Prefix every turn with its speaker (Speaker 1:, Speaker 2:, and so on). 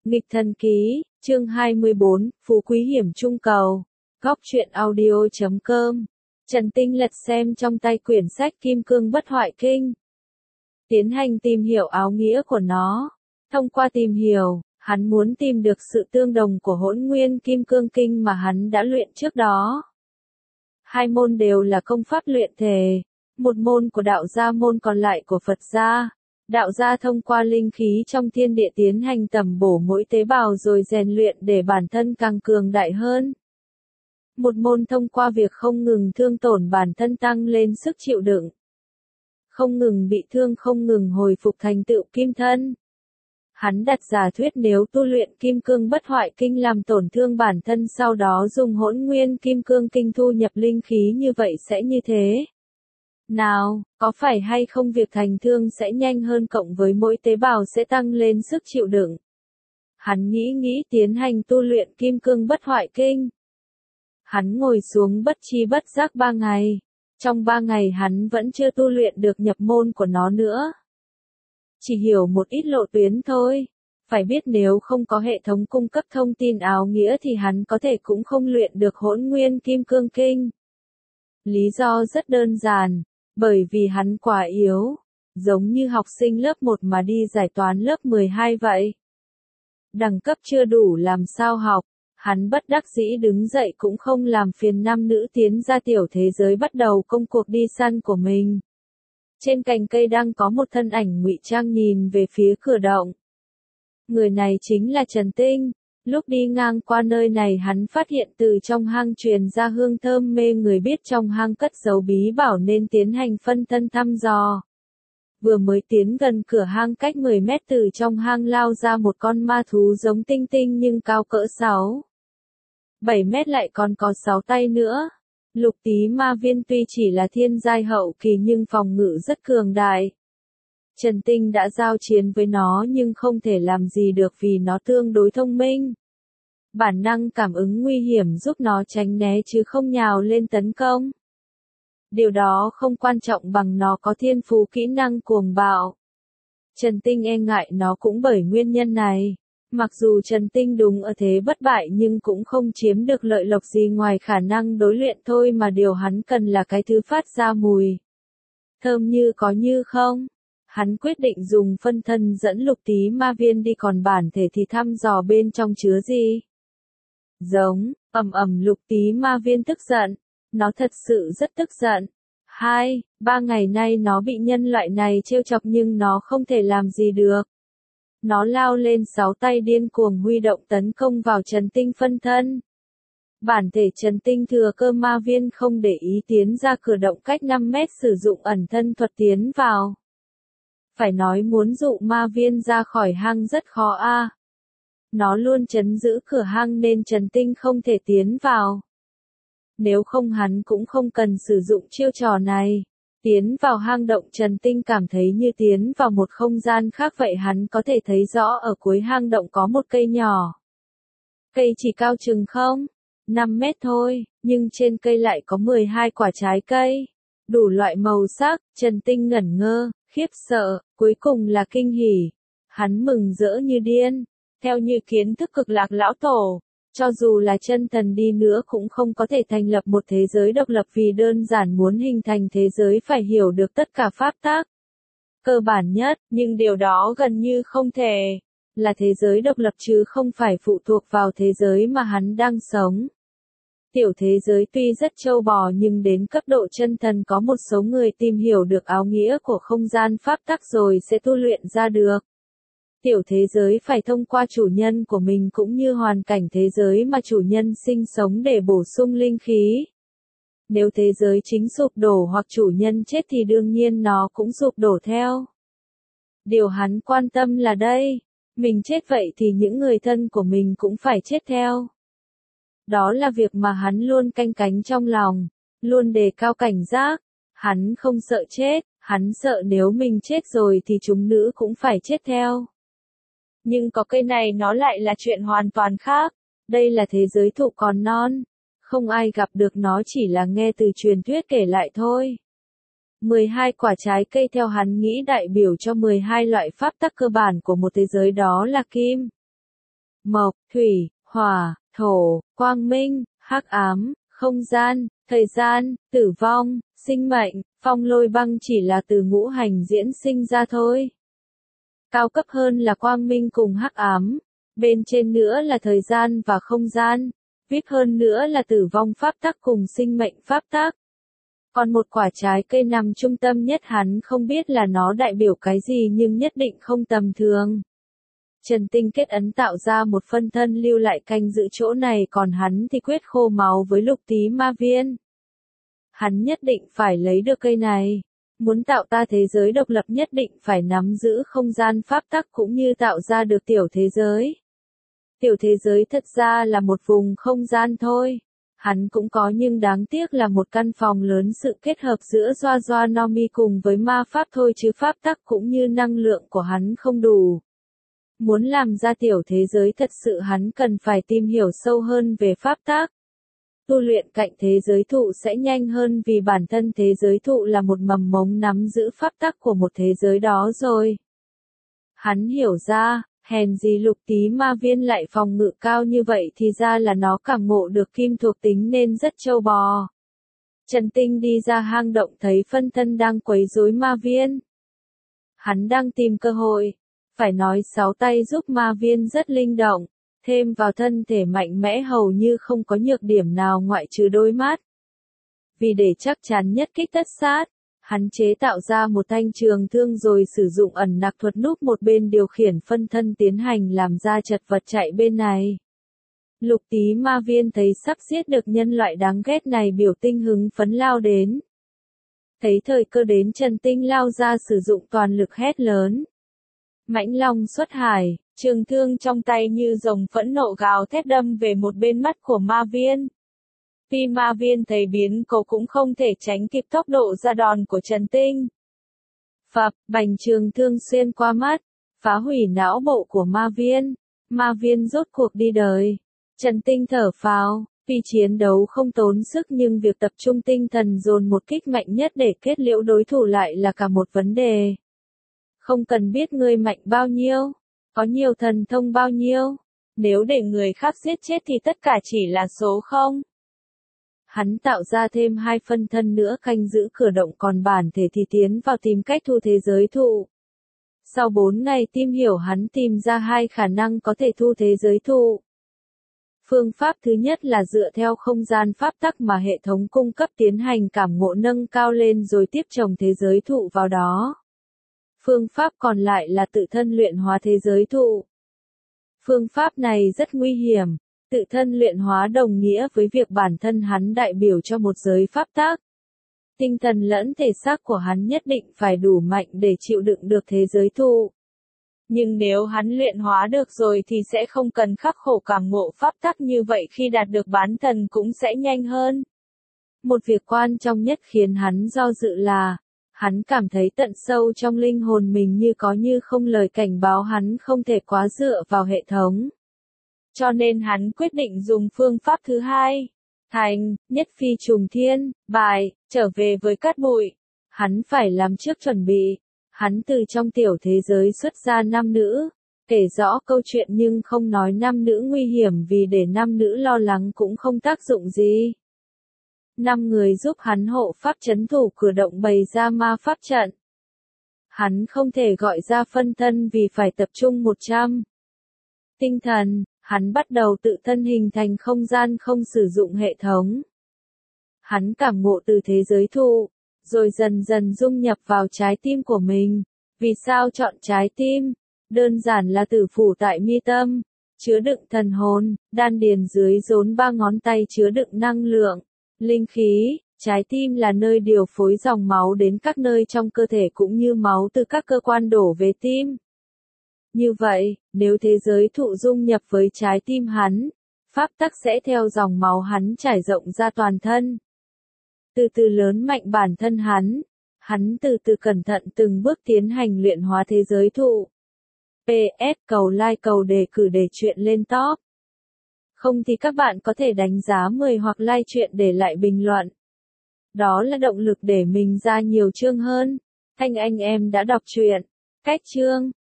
Speaker 1: Nghịch thần ký, chương 24, Phú Quý hiểm trung cầu. Góc truyện audio.com. Trần Tinh lật xem trong tay quyển sách Kim Cương Bất Hoại Kinh. Tiến hành tìm hiểu áo nghĩa của nó. Thông qua tìm hiểu, hắn muốn tìm được sự tương đồng của Hỗn Nguyên Kim Cương Kinh mà hắn đã luyện trước đó. Hai môn đều là công pháp luyện thể, một môn của đạo gia, môn còn lại của Phật gia. Đạo gia thông qua linh khí trong thiên địa tiến hành tẩm bổ mỗi tế bào rồi rèn luyện để bản thân càng cường đại hơn. Một môn thông qua việc không ngừng thương tổn bản thân tăng lên sức chịu đựng. Không ngừng bị thương, không ngừng hồi phục thành tựu kim thân. Hắn đặt giả thuyết nếu tu luyện Kim Cương Bất Hoại Kinh làm tổn thương bản thân, sau đó dùng Hỗn Nguyên Kim Cương Kinh thu nhập linh khí, như vậy sẽ như thế nào, có phải hay không việc thành thương sẽ nhanh hơn, cộng với mỗi tế bào sẽ tăng lên sức chịu đựng. Hắn nghĩ tiến hành tu luyện Kim Cương Bất Hoại Kinh. Hắn ngồi xuống bất tri bất giác 3 ngày. Trong 3 ngày hắn vẫn chưa tu luyện được nhập môn của nó nữa. Chỉ hiểu một ít lộ tuyến thôi. Phải biết nếu không có hệ thống cung cấp thông tin áo nghĩa thì hắn có thể cũng không luyện được Hỗn Nguyên Kim Cương Kinh. Lý do rất đơn giản, bởi vì hắn quá yếu, giống như học sinh lớp 1 mà đi giải toán lớp 12 vậy. Đẳng cấp chưa đủ làm sao học, hắn bất đắc dĩ đứng dậy cũng không làm phiền nam nữ tiến ra tiểu thế giới bắt đầu công cuộc đi săn của mình. Trên cành cây đang có một thân ảnh ngụy trang nhìn về phía cửa động. Người này chính là Trần Tinh. Lúc đi ngang qua nơi này hắn phát hiện từ trong hang truyền ra hương thơm mê người, biết trong hang cất giấu bí bảo nên tiến hành phân thân thăm dò. Vừa mới tiến gần cửa hang, cách 10 mét từ trong hang lao ra một con ma thú giống tinh tinh nhưng cao cỡ 7 mét, lại còn có 6 tay nữa. Lục Tí Ma Viên tuy chỉ là thiên giai hậu kỳ nhưng phòng ngự rất cường đại. Trần Tinh đã giao chiến với nó nhưng không thể làm gì được vì nó tương đối thông minh. Bản năng cảm ứng nguy hiểm giúp nó tránh né chứ không nhào lên tấn công. Điều đó không quan trọng bằng nó có thiên phú kỹ năng cuồng bạo. Trần Tinh e ngại nó cũng bởi nguyên nhân này. Mặc dù Trần Tinh đúng ở thế bất bại nhưng cũng không chiếm được lợi lộc gì ngoài khả năng đối luyện thôi, mà điều hắn cần là cái thứ phát ra mùi thơm như có như không. Hắn quyết định dùng phân thân dẫn Lục Tí Ma Viên đi, còn bản thể thì thăm dò bên trong chứa gì. Giống, Lục Tí Ma Viên tức giận. Nó thật sự rất tức giận. 2-3 ngày nay nó bị nhân loại này trêu chọc nhưng nó không thể làm gì được. Nó lao lên 6 tay điên cuồng huy động tấn công vào Trần Tinh phân thân. Bản thể Trần Tinh thừa cơ ma viên không để ý tiến ra cửa động cách 5 mét, sử dụng ẩn thân thuật tiến vào. Phải nói muốn dụ ma viên ra khỏi hang rất khó a. Nó luôn trấn giữ cửa hang nên Trần Tinh không thể tiến vào. Nếu không hắn cũng không cần sử dụng chiêu trò này. Tiến vào hang động, Trần Tinh cảm thấy như tiến vào một không gian khác vậy. Hắn có thể thấy rõ ở cuối hang động có một cây nhỏ. Cây chỉ cao chừng 5 mét thôi, nhưng trên cây lại có 12 quả trái cây. Đủ loại màu sắc. Trần Tinh ngẩn ngơ, khiếp sợ, cuối cùng là kinh hỉ. Hắn mừng rỡ như điên. Theo như kiến thức Cực Lạc lão tổ, cho dù là chân thần đi nữa cũng không có thể thành lập một thế giới độc lập, vì đơn giản muốn hình thành thế giới phải hiểu được tất cả pháp tắc cơ bản nhất, nhưng điều đó gần như không thể. Là thế giới độc lập chứ không phải phụ thuộc vào thế giới mà hắn đang sống. Tiểu thế giới tuy rất trâu bò nhưng đến cấp độ chân thần có một số người tìm hiểu được áo nghĩa của không gian pháp tắc rồi sẽ tu luyện ra được. Tiểu thế giới phải thông qua chủ nhân của mình cũng như hoàn cảnh thế giới mà chủ nhân sinh sống để bổ sung linh khí. Nếu thế giới chính sụp đổ hoặc chủ nhân chết thì đương nhiên nó cũng sụp đổ theo. Điều hắn quan tâm là đây, mình chết vậy thì những người thân của mình cũng phải chết theo. Đó là việc mà hắn luôn canh cánh trong lòng, luôn đề cao cảnh giác. Hắn không sợ chết, hắn sợ nếu mình chết rồi thì chúng nữ cũng phải chết theo. Nhưng có cây này nó lại là chuyện hoàn toàn khác. Đây là thế giới thụ còn non. Không ai gặp được nó, chỉ là nghe từ truyền thuyết kể lại thôi. 12 quả trái cây theo hắn nghĩ đại biểu cho 12 loại pháp tắc cơ bản của một thế giới, đó là kim, mộc, thủy, hỏa, thổ, quang minh, hắc ám, không gian, thời gian, tử vong, sinh mệnh, phong lôi băng chỉ là từ ngũ hành diễn sinh ra thôi. Cao cấp hơn là quang minh cùng hắc ám, bên trên nữa là thời gian và không gian, VIP hơn nữa là tử vong pháp tắc cùng sinh mệnh pháp tắc. Còn một quả trái cây nằm trung tâm nhất hắn không biết là nó đại biểu cái gì nhưng nhất định không tầm thường. Trần Tinh kết ấn tạo ra một phân thân lưu lại canh giữ chỗ này còn hắn thì quyết khô máu với lục tí ma viên. Hắn nhất định phải lấy được cây này. Muốn tạo ra thế giới độc lập nhất định phải nắm giữ không gian pháp tắc cũng như tạo ra được tiểu thế giới. Tiểu thế giới thật ra là một vùng không gian thôi. Hắn cũng có nhưng đáng tiếc là một căn phòng lớn sự kết hợp giữa Joa Nomi cùng với ma pháp thôi chứ pháp tắc cũng như năng lượng của hắn không đủ. Muốn làm ra tiểu thế giới thật sự hắn cần phải tìm hiểu sâu hơn về pháp tắc. Tu luyện cạnh thế giới thụ sẽ nhanh hơn vì bản thân thế giới thụ là một mầm mống nắm giữ pháp tắc của một thế giới đó rồi. Hắn hiểu ra, hèn gì lục tí ma viên lại phòng ngự cao như vậy thì ra là nó cảm ngộ được kim thuộc tính nên rất trâu bò. Trần Tinh đi ra hang động thấy phân thân đang quấy rối ma viên. Hắn đang tìm cơ hội. Phải nói sáu tay giúp ma viên rất linh động, thêm vào thân thể mạnh mẽ hầu như không có nhược điểm nào ngoại trừ đôi mắt. Vì để chắc chắn nhất kích tất sát, hắn chế tạo ra một thanh trường thương rồi sử dụng ẩn nặc thuật núp một bên điều khiển phân thân tiến hành làm ra chật vật chạy bên này. Lục tí ma viên thấy sắp giết được nhân loại đáng ghét này biểu tinh hứng phấn lao đến. Thấy thời cơ đến Trần Tinh lao ra sử dụng toàn lực hét lớn. Mãnh long xuất hải, trường thương trong tay như rồng phẫn nộ gào thét đâm về một bên mắt của ma viên. Vì ma viên thấy biến cố cũng không thể tránh kịp tốc độ ra đòn của Trần Tinh. Phập, bành trường thương xuyên qua mắt, phá hủy não bộ của ma viên rốt cuộc đi đời. Trần Tinh thở phào, vì chiến đấu không tốn sức nhưng việc tập trung tinh thần dồn một kích mạnh nhất để kết liễu đối thủ lại là cả một vấn đề. Không cần biết ngươi mạnh bao nhiêu, có nhiều thần thông bao nhiêu, nếu để người khác giết chết thì tất cả chỉ là số không. Hắn tạo ra thêm hai phân thân nữa canh giữ cửa động còn bản thể thì tiến vào tìm cách thu thế giới thụ. Sau 4 ngày tìm hiểu hắn tìm ra hai khả năng có thể thu thế giới thụ. Phương pháp thứ nhất là dựa theo không gian pháp tắc mà hệ thống cung cấp tiến hành cảm ngộ nâng cao lên rồi tiếp trồng thế giới thụ vào đó. Phương pháp còn lại là tự thân luyện hóa thế giới thụ. Phương pháp này rất nguy hiểm, tự thân luyện hóa đồng nghĩa với việc bản thân hắn đại biểu cho một giới pháp tắc. Tinh thần lẫn thể xác của hắn nhất định phải đủ mạnh để chịu đựng được thế giới thụ. Nhưng nếu hắn luyện hóa được rồi thì sẽ không cần khắc khổ cảm ngộ pháp tắc như vậy khi đạt được bán thần cũng sẽ nhanh hơn. Một việc quan trọng nhất khiến hắn do dự là, hắn cảm thấy tận sâu trong linh hồn mình như có như không lời cảnh báo hắn không thể quá dựa vào hệ thống. Cho nên hắn quyết định dùng phương pháp thứ hai. Thành, nhất phi trùng thiên, bài, trở về với cát bụi. Hắn phải làm trước chuẩn bị. Hắn từ trong tiểu thế giới xuất ra nam nữ, kể rõ câu chuyện nhưng không nói nam nữ nguy hiểm vì để nam nữ lo lắng cũng không tác dụng gì. 5 người giúp hắn hộ pháp trấn thủ cửa động bày ra ma pháp trận. Hắn không thể gọi ra phân thân vì phải tập trung 100 tinh thần, hắn bắt đầu tự thân hình thành không gian không sử dụng hệ thống. Hắn cảm ngộ từ thế giới thụ, rồi dần dần dung nhập vào trái tim của mình. Vì sao chọn trái tim? Đơn giản là tử phủ tại mi tâm, chứa đựng thần hồn, đan điền dưới rốn 3 ngón tay chứa đựng năng lượng, linh khí. Trái tim là nơi điều phối dòng máu đến các nơi trong cơ thể cũng như máu từ các cơ quan đổ về tim. Như vậy, nếu thế giới thụ dung nhập với trái tim hắn, pháp tắc sẽ theo dòng máu hắn trải rộng ra toàn thân. Từ từ lớn mạnh bản thân hắn từ từ cẩn thận từng bước tiến hành luyện hóa thế giới thụ. PS cầu like cầu đề cử để chuyện lên top. Không thì các bạn có thể đánh giá 10 hoặc like chuyện để lại bình luận. Đó là động lực để mình ra nhiều chương hơn. Thanh anh em đã đọc truyện. Cách chương